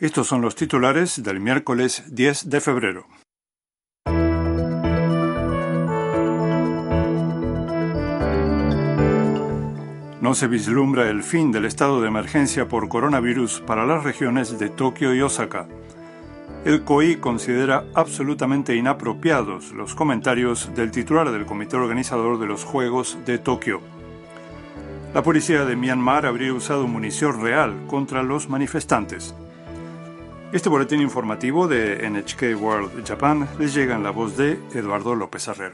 Estos son los titulares del miércoles 10 de febrero. No se vislumbra el fin del estado de emergencia por coronavirus para las regiones de Tokio y Osaka. El COI considera absolutamente inapropiados los comentarios del titular del comité organizador de los Juegos de Tokio. La policía de Myanmar habría usado munición real contra los manifestantes. Este boletín informativo de NHK World Japan les llega en la voz de Eduardo López Herrero.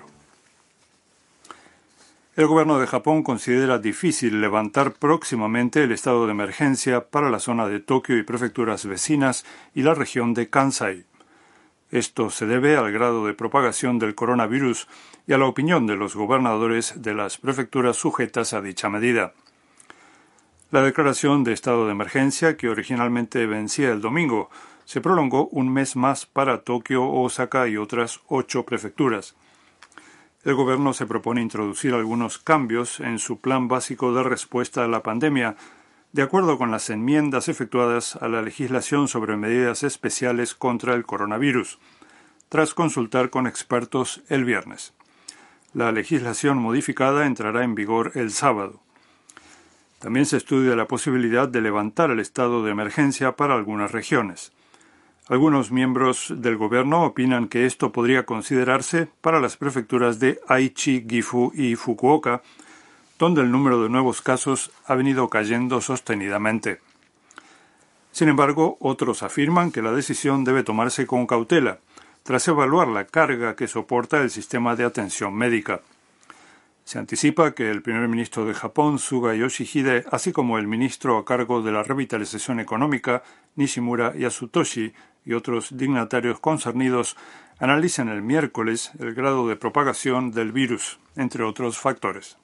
El gobierno de Japón considera difícil levantar próximamente el estado de emergencia para la zona de Tokio y prefecturas vecinas y la región de Kansai. Esto se debe al grado de propagación del coronavirus y a la opinión de los gobernadores de las prefecturas sujetas a dicha medida. La declaración de estado de emergencia, que originalmente vencía el domingo, se prolongó un mes más para Tokio, Osaka y otras 8 prefecturas. El gobierno se propone introducir algunos cambios en su plan básico de respuesta a la pandemia, de acuerdo con las enmiendas efectuadas a la legislación sobre medidas especiales contra el coronavirus, tras consultar con expertos el viernes. La legislación modificada entrará en vigor el sábado. También se estudia la posibilidad de levantar el estado de emergencia para algunas regiones. Algunos miembros del gobierno opinan que esto podría considerarse para las prefecturas de Aichi, Gifu y Fukuoka, donde el número de nuevos casos ha venido cayendo sostenidamente. Sin embargo, otros afirman que la decisión debe tomarse con cautela, tras evaluar la carga que soporta el sistema de atención médica. Se anticipa que el primer ministro de Japón, Suga Yoshihide, así como el ministro a cargo de la revitalización económica, Nishimura Yasutoshi, y otros dignatarios concernidos, analicen el miércoles el grado de propagación del virus, entre otros factores.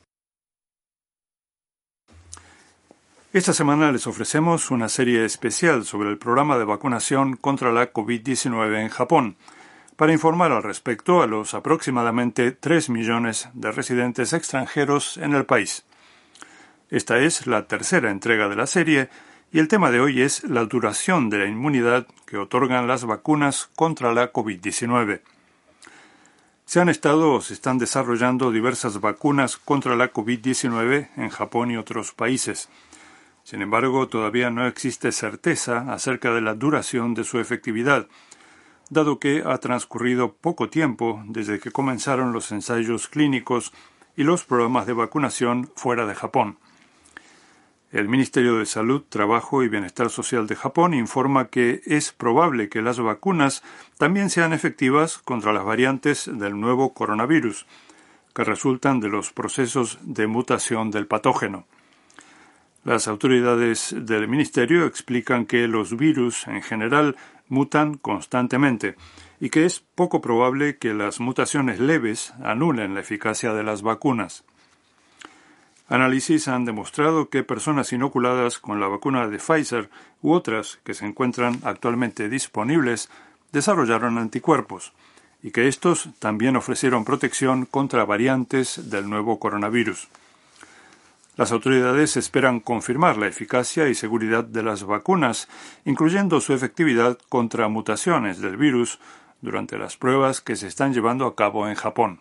Esta semana les ofrecemos una serie especial sobre el programa de vacunación contra la COVID-19 en Japón, para informar al respecto a los aproximadamente 3 millones de residentes extranjeros en el país. Esta es la tercera entrega de la serie y el tema de hoy es la duración de la inmunidad que otorgan las vacunas contra la COVID-19. Se están desarrollando diversas vacunas contra la COVID-19 en Japón y otros países. Sin embargo, todavía no existe certeza acerca de la duración de su efectividad, dado que ha transcurrido poco tiempo desde que comenzaron los ensayos clínicos y los programas de vacunación fuera de Japón. El Ministerio de Salud, Trabajo y Bienestar Social de Japón informa que es probable que las vacunas también sean efectivas contra las variantes del nuevo coronavirus, que resultan de los procesos de mutación del patógeno. Las autoridades del Ministerio explican que los virus en general mutan constantemente y que es poco probable que las mutaciones leves anulen la eficacia de las vacunas. Análisis han demostrado que personas inoculadas con la vacuna de Pfizer u otras que se encuentran actualmente disponibles desarrollaron anticuerpos y que estos también ofrecieron protección contra variantes del nuevo coronavirus. Las autoridades esperan confirmar la eficacia y seguridad de las vacunas, incluyendo su efectividad contra mutaciones del virus, durante las pruebas que se están llevando a cabo en Japón.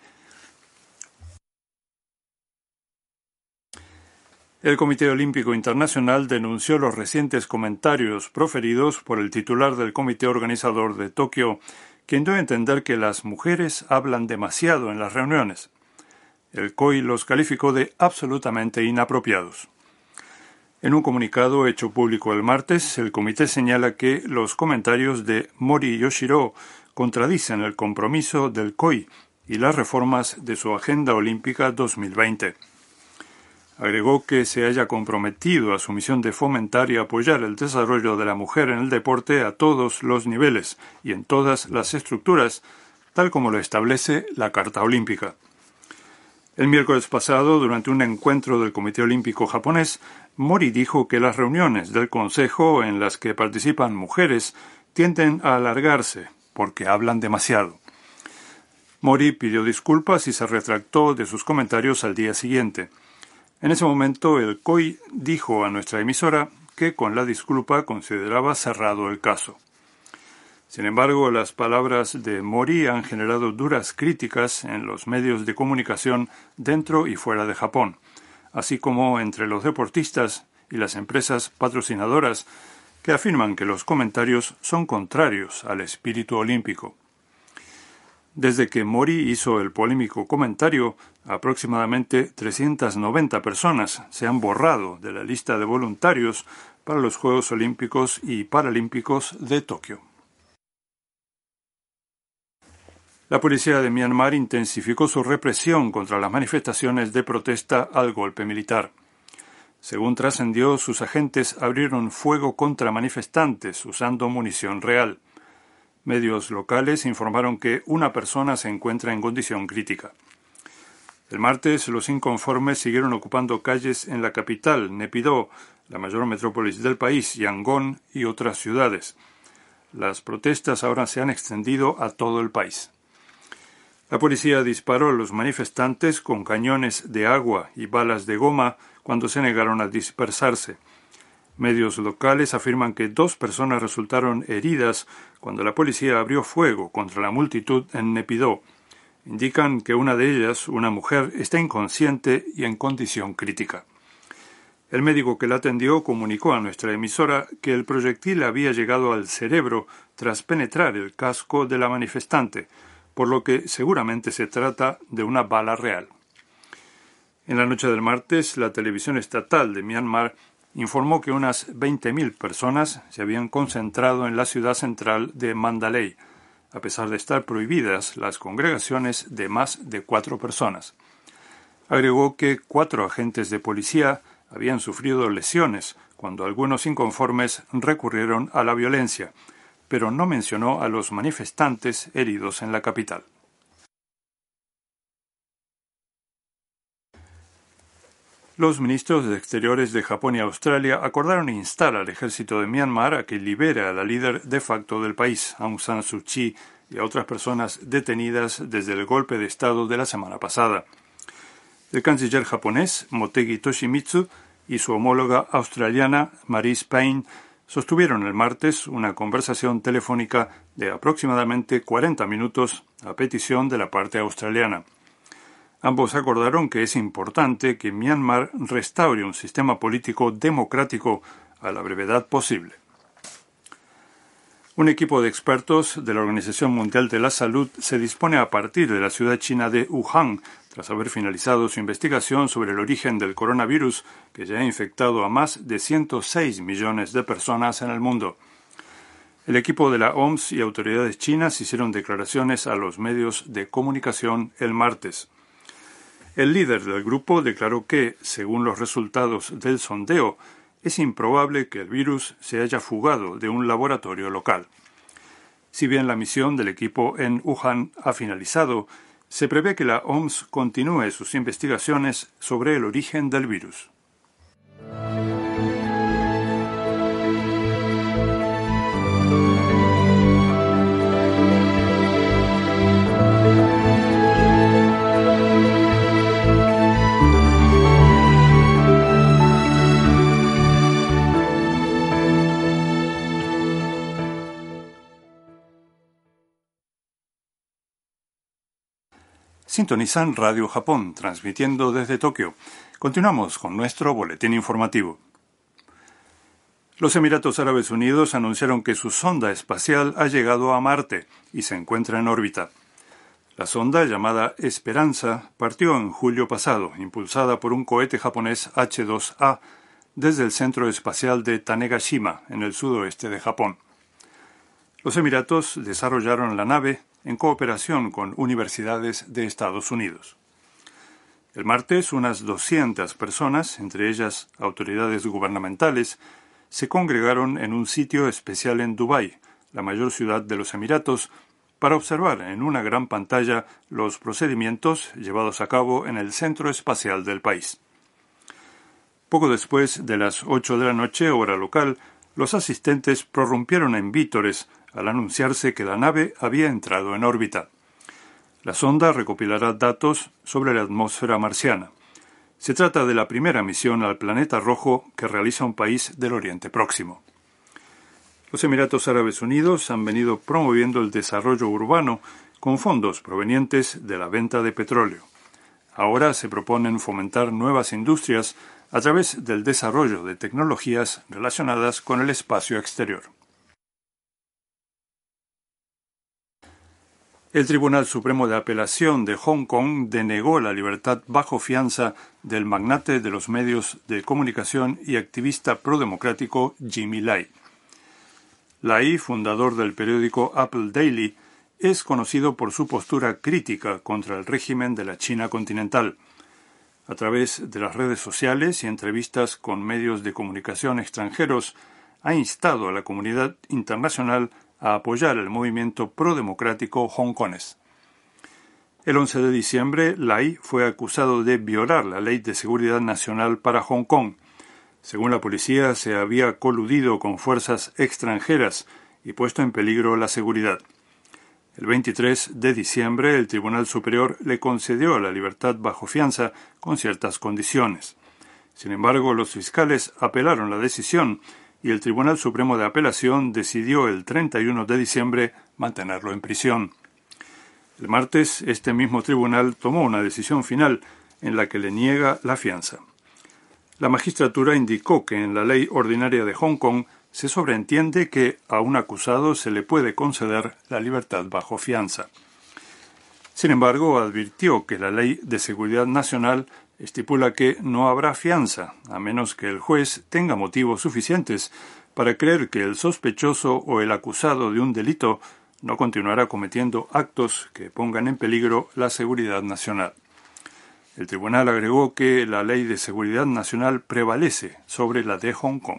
El Comité Olímpico Internacional denunció los recientes comentarios proferidos por el titular del comité organizador de Tokio, quien dio a entender que las mujeres hablan demasiado en las reuniones. El COI los calificó de absolutamente inapropiados. En un comunicado hecho público el martes, el comité señala que los comentarios de Mori Yoshiro contradicen el compromiso del COI y las reformas de su Agenda Olímpica 2020. Agregó que se haya comprometido a su misión de fomentar y apoyar el desarrollo de la mujer en el deporte a todos los niveles y en todas las estructuras, tal como lo establece la Carta Olímpica. El miércoles pasado, durante un encuentro del Comité Olímpico japonés, Mori dijo que las reuniones del Consejo en las que participan mujeres tienden a alargarse porque hablan demasiado. Mori pidió disculpas y se retractó de sus comentarios al día siguiente. En ese momento, el COI dijo a nuestra emisora que con la disculpa consideraba cerrado el caso. Sin embargo, las palabras de Mori han generado duras críticas en los medios de comunicación dentro y fuera de Japón, así como entre los deportistas y las empresas patrocinadoras que afirman que los comentarios son contrarios al espíritu olímpico. Desde que Mori hizo el polémico comentario, aproximadamente 390 personas se han borrado de la lista de voluntarios para los Juegos Olímpicos y Paralímpicos de Tokio. La policía de Myanmar intensificó su represión contra las manifestaciones de protesta al golpe militar. Según trascendió, sus agentes abrieron fuego contra manifestantes usando munición real. Medios locales informaron que una persona se encuentra en condición crítica. El martes, los inconformes siguieron ocupando calles en la capital, Naypyidaw, la mayor metrópolis del país, Yangon y otras ciudades. Las protestas ahora se han extendido a todo el país. La policía disparó a los manifestantes con cañones de agua y balas de goma cuando se negaron a dispersarse. Medios locales afirman que 2 personas resultaron heridas cuando la policía abrió fuego contra la multitud en Naypyidaw. Indican que una de ellas, una mujer, está inconsciente y en condición crítica. El médico que la atendió comunicó a nuestra emisora que el proyectil había llegado al cerebro tras penetrar el casco de la manifestante, por lo que seguramente se trata de una bala real. En la noche del martes, la televisión estatal de Myanmar informó que unas 20.000 personas se habían concentrado en la ciudad central de Mandalay, a pesar de estar prohibidas las congregaciones de más de 4 personas. Agregó que 4 agentes de policía habían sufrido lesiones cuando algunos inconformes recurrieron a la violencia, pero no mencionó a los manifestantes heridos en la capital. Los ministros de Exteriores de Japón y Australia acordaron instar al ejército de Myanmar a que libere a la líder de facto del país, Aung San Suu Kyi, y a otras personas detenidas desde el golpe de Estado de la semana pasada. El canciller japonés, Motegi Toshimitsu, y su homóloga australiana, Marise Payne, sostuvieron el martes una conversación telefónica de aproximadamente 40 minutos a petición de la parte australiana. Ambos acordaron que es importante que Myanmar restaure un sistema político democrático a la brevedad posible. Un equipo de expertos de la Organización Mundial de la Salud se dispone a partir de la ciudad china de Wuhan, tras haber finalizado su investigación sobre el origen del coronavirus, que ya ha infectado a más de 106 millones de personas en el mundo. El equipo de la OMS y autoridades chinas hicieron declaraciones a los medios de comunicación el martes. El líder del grupo declaró que, según los resultados del sondeo, es improbable que el virus se haya fugado de un laboratorio local. Si bien la misión del equipo en Wuhan ha finalizado, se prevé que la OMS continúe sus investigaciones sobre el origen del virus. Sintonizan Radio Japón, transmitiendo desde Tokio. Continuamos con nuestro boletín informativo. Los Emiratos Árabes Unidos anunciaron que su sonda espacial ha llegado a Marte y se encuentra en órbita. La sonda, llamada Esperanza, partió en julio pasado, impulsada por un cohete japonés H-2A desde el Centro Espacial de Tanegashima, en el sudoeste de Japón. Los Emiratos desarrollaron la nave en cooperación con universidades de Estados Unidos. El martes, unas 200 personas, entre ellas autoridades gubernamentales, se congregaron en un sitio especial en Dubái, la mayor ciudad de los Emiratos, para observar en una gran pantalla los procedimientos llevados a cabo en el centro espacial del país. Poco después de las 8 de la noche, hora local, los asistentes prorrumpieron en vítores al anunciarse que la nave había entrado en órbita. La sonda recopilará datos sobre la atmósfera marciana. Se trata de la primera misión al planeta rojo que realiza un país del Oriente Próximo. Los Emiratos Árabes Unidos han venido promoviendo el desarrollo urbano con fondos provenientes de la venta de petróleo. Ahora se proponen fomentar nuevas industrias a través del desarrollo de tecnologías relacionadas con el espacio exterior. El Tribunal Supremo de Apelación de Hong Kong denegó la libertad bajo fianza del magnate de los medios de comunicación y activista prodemocrático Jimmy Lai. Lai, fundador del periódico Apple Daily, es conocido por su postura crítica contra el régimen de la China continental. A través de las redes sociales y entrevistas con medios de comunicación extranjeros, ha instado a la comunidad internacional a apoyar el movimiento prodemocrático hongkonés. El 11 de diciembre, Lai fue acusado de violar la Ley de Seguridad Nacional para Hong Kong. Según la policía, se había coludido con fuerzas extranjeras y puesto en peligro la seguridad. El 23 de diciembre, el Tribunal Superior le concedió la libertad bajo fianza con ciertas condiciones. Sin embargo, los fiscales apelaron la decisión y el Tribunal Supremo de Apelación decidió el 31 de diciembre mantenerlo en prisión. El martes, este mismo tribunal tomó una decisión final en la que le niega la fianza. La magistratura indicó que en la ley ordinaria de Hong Kong se sobreentiende que a un acusado se le puede conceder la libertad bajo fianza. Sin embargo, advirtió que la Ley de Seguridad Nacional estipula que no habrá fianza, a menos que el juez tenga motivos suficientes para creer que el sospechoso o el acusado de un delito no continuará cometiendo actos que pongan en peligro la seguridad nacional. El tribunal agregó que la Ley de Seguridad Nacional prevalece sobre la de Hong Kong.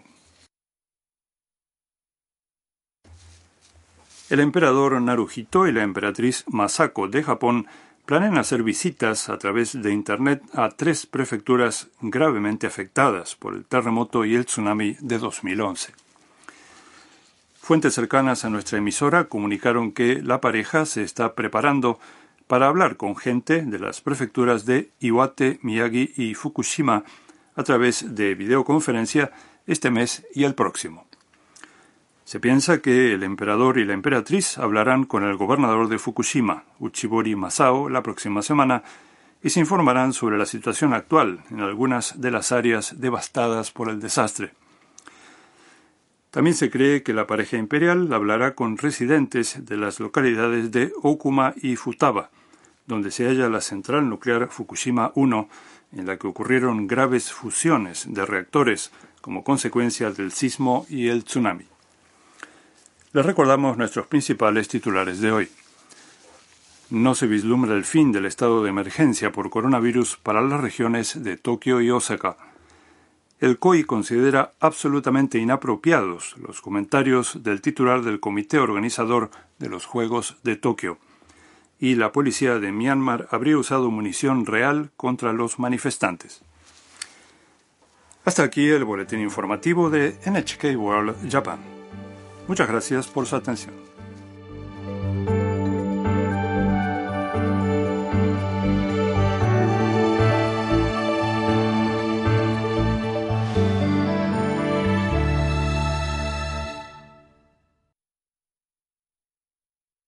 El emperador Naruhito y la emperatriz Masako de Japón planean hacer visitas a través de Internet a 3 prefecturas gravemente afectadas por el terremoto y el tsunami de 2011. Fuentes cercanas a nuestra emisora comunicaron que la pareja se está preparando para hablar con gente de las prefecturas de Iwate, Miyagi y Fukushima a través de videoconferencia este mes y el próximo. Se piensa que el emperador y la emperatriz hablarán con el gobernador de Fukushima, Uchibori Masao, la próxima semana y se informarán sobre la situación actual en algunas de las áreas devastadas por el desastre. También se cree que la pareja imperial hablará con residentes de las localidades de Okuma y Futaba, donde se halla la central nuclear Fukushima 1, en la que ocurrieron graves fusiones de reactores como consecuencia del sismo y el tsunami. Les recordamos nuestros principales titulares de hoy. No se vislumbra el fin del estado de emergencia por coronavirus para las regiones de Tokio y Osaka. El COI considera absolutamente inapropiados los comentarios del titular del comité organizador de los Juegos de Tokio. Y la policía de Myanmar habría usado munición real contra los manifestantes. Hasta aquí el boletín informativo de NHK World Japan. Muchas gracias por su atención.